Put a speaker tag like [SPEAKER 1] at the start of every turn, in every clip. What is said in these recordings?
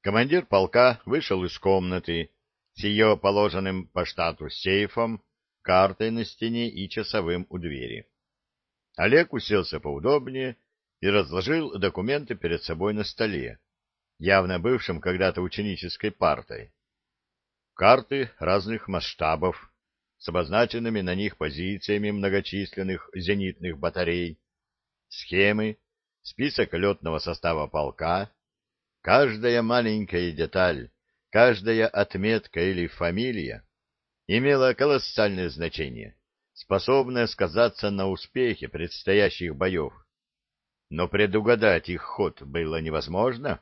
[SPEAKER 1] Командир полка вышел из комнаты с ее положенным по штату сейфом, картой на стене и часовым у двери. Олег уселся поудобнее и разложил документы перед собой на столе, явно бывшим когда-то ученической партой. Карты разных масштабов с обозначенными на них позициями многочисленных зенитных батарей, схемы, список летного состава полка. Каждая маленькая деталь, каждая отметка или фамилия имела колоссальное значение, способное сказаться на успехе предстоящих боев. Но предугадать их ход было невозможно.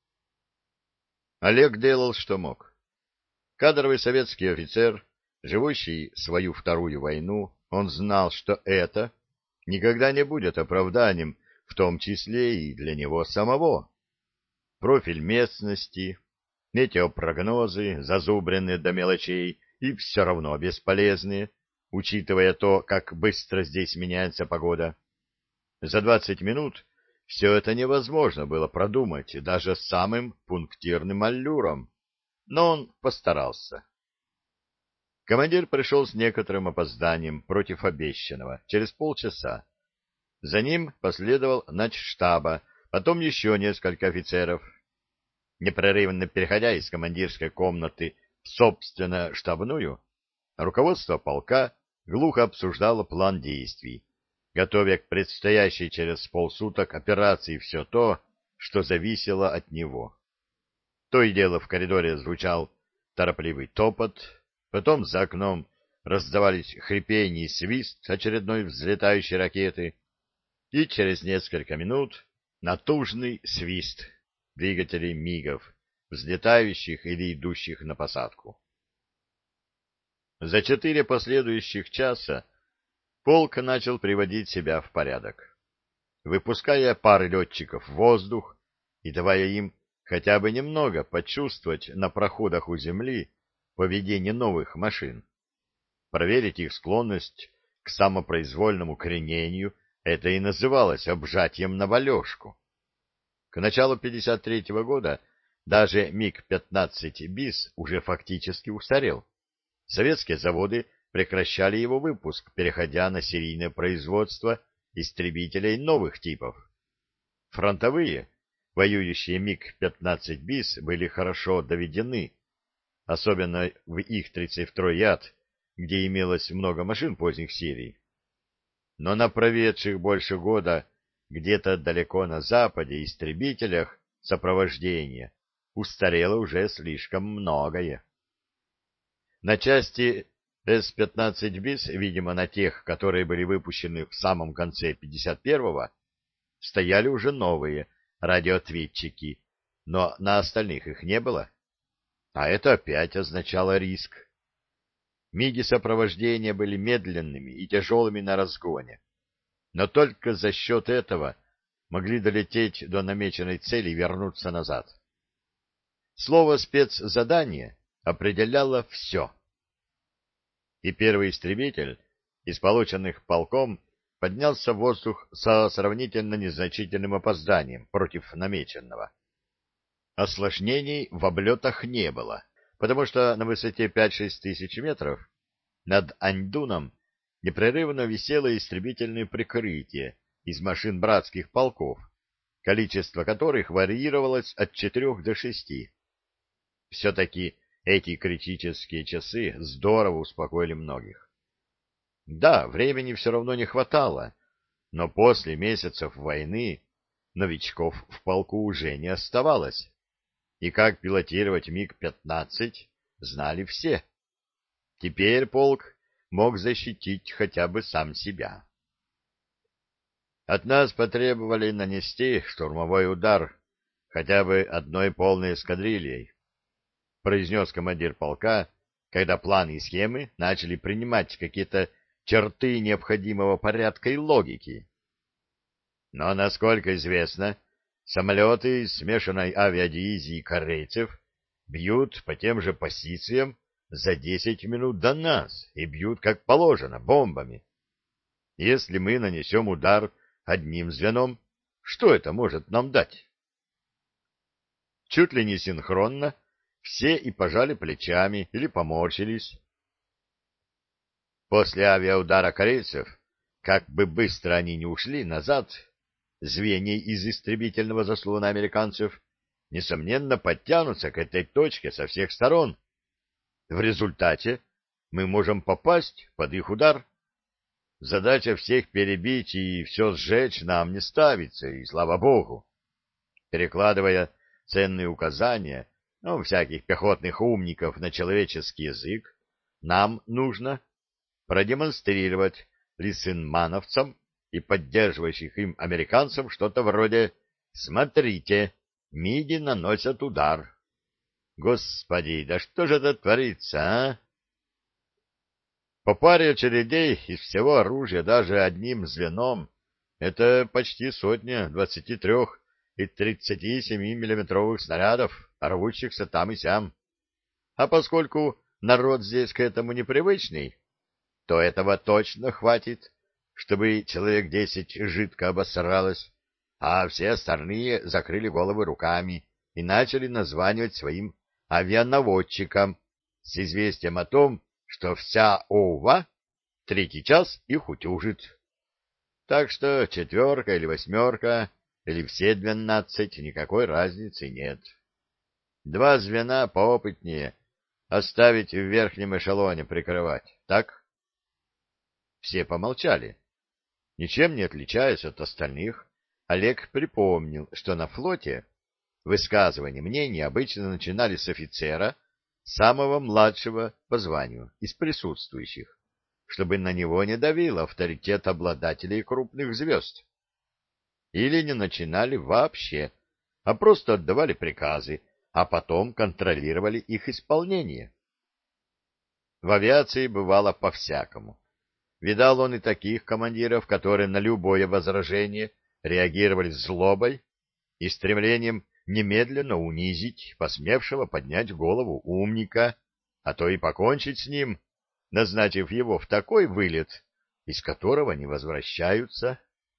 [SPEAKER 1] Олег делал, что мог. Кадровый советский офицер, живущий свою вторую войну, он знал, что это никогда не будет оправданием, в том числе и для него самого. Профиль местности, метеопрогнозы, зазубренные до мелочей и все равно бесполезные, учитывая то, как быстро здесь меняется погода. За 20 минут все это невозможно было продумать даже самым пунктирным аллюром, но он постарался. Командир пришел с некоторым опозданием против обещанного, через полчаса. За ним последовал начштаба, потом еще несколько офицеров. Непрерывно переходя из командирской комнаты в собственно штабную, руководство полка глухо обсуждало план действий, готовя к предстоящей через полсуток операции все то, что зависело от него. То и дело в коридоре звучал торопливый топот, потом за окном раздавались хрипение и свист очередной взлетающей ракеты, и через несколько минут натужный свист двигателей МиГов, взлетающих или идущих на посадку. За 4 последующих часа полк начал приводить себя в порядок, выпуская пары летчиков в воздух и давая им хотя бы немного почувствовать на проходах у земли поведение новых машин. Проверить их склонность к самопроизвольному кренению — это и называлось обжатием на валежку. К началу 1953 года даже МиГ-15 БИС уже фактически устарел. Советские заводы прекращали его выпуск, переходя на серийное производство истребителей новых типов. Фронтовые, воюющие МиГ-15 БИС, были хорошо доведены, особенно в их 32-й яд, где имелось много машин поздних серий. Но на проведших больше года где-то далеко на западе истребителях сопровождения устарело уже слишком многое. На части С-15 БИС, видимо, на тех, которые были выпущены в самом конце 51-го, стояли уже новые радиоответчики, но на остальных их не было. А это опять означало риск. МиГи сопровождения были медленными и тяжелыми на разгоне, но только за счет этого могли долететь до намеченной цели и вернуться назад. Слово «спецзадание» определяло все. И первый истребитель из полученных полком поднялся в воздух со сравнительно незначительным опозданием против намеченного. Осложнений в облетах не было, потому что на высоте 5-6 тысяч метров над Аньдуном непрерывно висело истребительное прикрытие из машин братских полков, количество которых варьировалось от 4 до 6. Все-таки эти критические часы здорово успокоили многих. Да, времени все равно не хватало, но после месяцев войны новичков в полку уже не оставалось. И как пилотировать МиГ-15 знали все. Теперь полк мог защитить хотя бы сам себя. От нас потребовали нанести штурмовой удар хотя бы одной полной эскадрильей, произнес командир полка, когда планы и схемы начали принимать какие-то черты необходимого порядка и логики. Но, насколько известно, самолеты смешанной авиадивизии корейцев бьют по тем же позициям за 10 минут до нас и бьют, как положено, бомбами. Если мы нанесем удар одним звеном, что это может нам дать? Чуть ли не синхронно все и пожали плечами или поморщились. После авиаудара корейцев, как бы быстро они ни ушли назад, звенья из истребительного заслона американцев, несомненно, подтянутся к этой точке со всех сторон. В результате мы можем попасть под их удар. Задача всех перебить и все сжечь нам не ставится, и слава богу. Перекладывая ценные указания, всяких пехотных умников на человеческий язык, нам нужно продемонстрировать лисенмановцам и поддерживающих им американцам что-то вроде «Смотрите, миди наносят удар». Господи, да что же это творится, а? По паре очередей из всего оружия даже одним звеном — это почти сотня 23 и 37-миллиметровых снарядов, рвущихся там и сям. А поскольку народ здесь к этому непривычный, то этого точно хватит, чтобы человек 10 жидко обосралось, а все остальные закрыли головы руками и начали названивать своим авианаводчикам с известием о том, что вся ОУВА третий час их утюжит. Так что 4 или 8 или все 12 никакой разницы нет. 2 звена поопытнее оставить в верхнем эшелоне прикрывать, так? Все помолчали. Ничем не отличаясь от остальных, Олег припомнил, что на флоте высказывания мнений обычно начинали с офицера, самого младшего по званию из присутствующих, чтобы на него не давил авторитет обладателей крупных звезд. Или не начинали вообще, а просто отдавали приказы, а потом контролировали их исполнение. В авиации бывало по-всякому. Видал он и таких командиров, которые на любое возражение реагировали злобой и стремлением немедленно унизить посмевшего поднять голову умника, а то и покончить с ним, назначив его в такой вылет, из которого не возвращаются.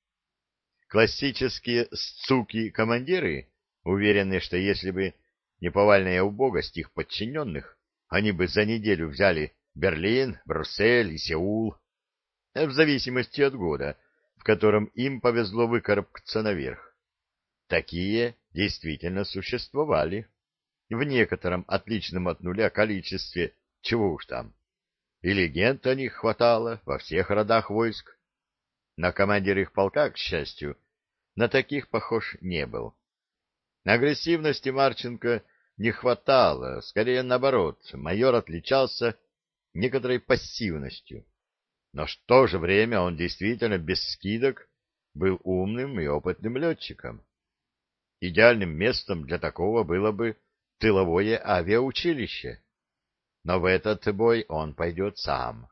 [SPEAKER 1] Классические сцуки-командиры, уверенные, что если бы не повальная убогость их подчиненных, они бы за неделю взяли Берлин, Брюссель и Сеул, в зависимости от года, в котором им повезло выкарабкаться наверх. Такие действительно существовали, в некотором отличном от нуля количестве, чего уж там. И легенд о них хватало во всех родах войск. Но командир их полка, к счастью, на таких похож не был. Агрессивности Марченко не хватало, скорее наоборот, майор отличался некоторой пассивностью. Но в то же время он действительно без скидок был умным и опытным летчиком. Идеальным местом для такого было бы тыловое авиаучилище. Но в этот бой он пойдет сам.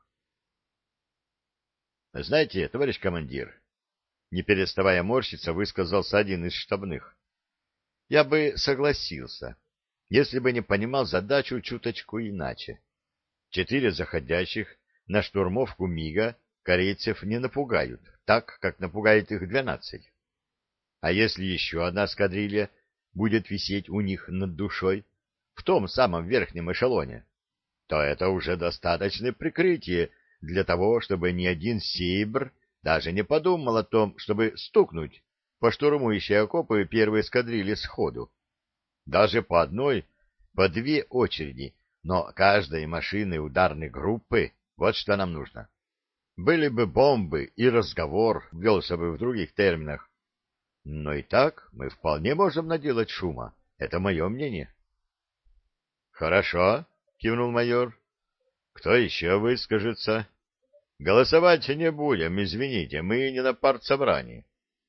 [SPEAKER 1] Знаете, товарищ командир, не переставая морщиться, высказался один из штабных. Я бы согласился, если бы не понимал задачу чуточку иначе. 4 заходящих на штурмовку МиГа корейцев не напугают, так, как напугает их 12. А если еще одна эскадрилья будет висеть у них над душой, в том самом верхнем эшелоне, то это уже достаточное прикрытие для того, чтобы ни один сейбр даже не подумал о том, чтобы стукнуть по штурмующей окопы первой эскадрильи сходу. Даже по одной, по 2 очереди, но каждой машины ударной группы, вот что нам нужно. Были бы бомбы, и разговор велся бы в других терминах. Но и так мы вполне можем наделать шума. Это мое мнение. — Хорошо, — кивнул майор. — Кто еще выскажется? — Голосовать не будем, извините, мы не на партсобрании.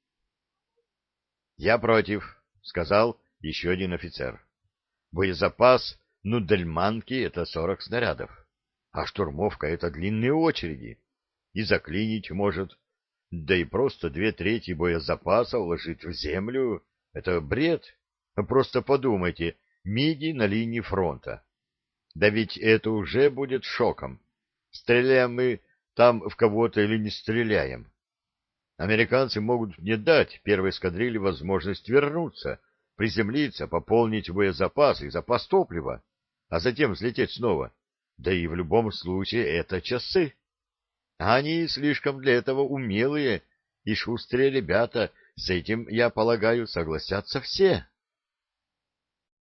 [SPEAKER 1] — Я против, — сказал еще один офицер. — Боезапас Нудельманки — это 40 снарядов, а штурмовка — это длинные очереди. И заклинить может. Да и просто 2/3 боезапаса уложить в землю — это бред. Просто подумайте, МиГи на линии фронта. Да ведь это уже будет шоком. Стреляем мы там в кого-то или не стреляем. Американцы могут не дать первой эскадрилье возможность вернуться, приземлиться, пополнить боезапас и запас топлива, а затем взлететь снова. Да и в любом случае это часы. А они слишком для этого умелые и шустрые ребята, с этим, я полагаю, согласятся все.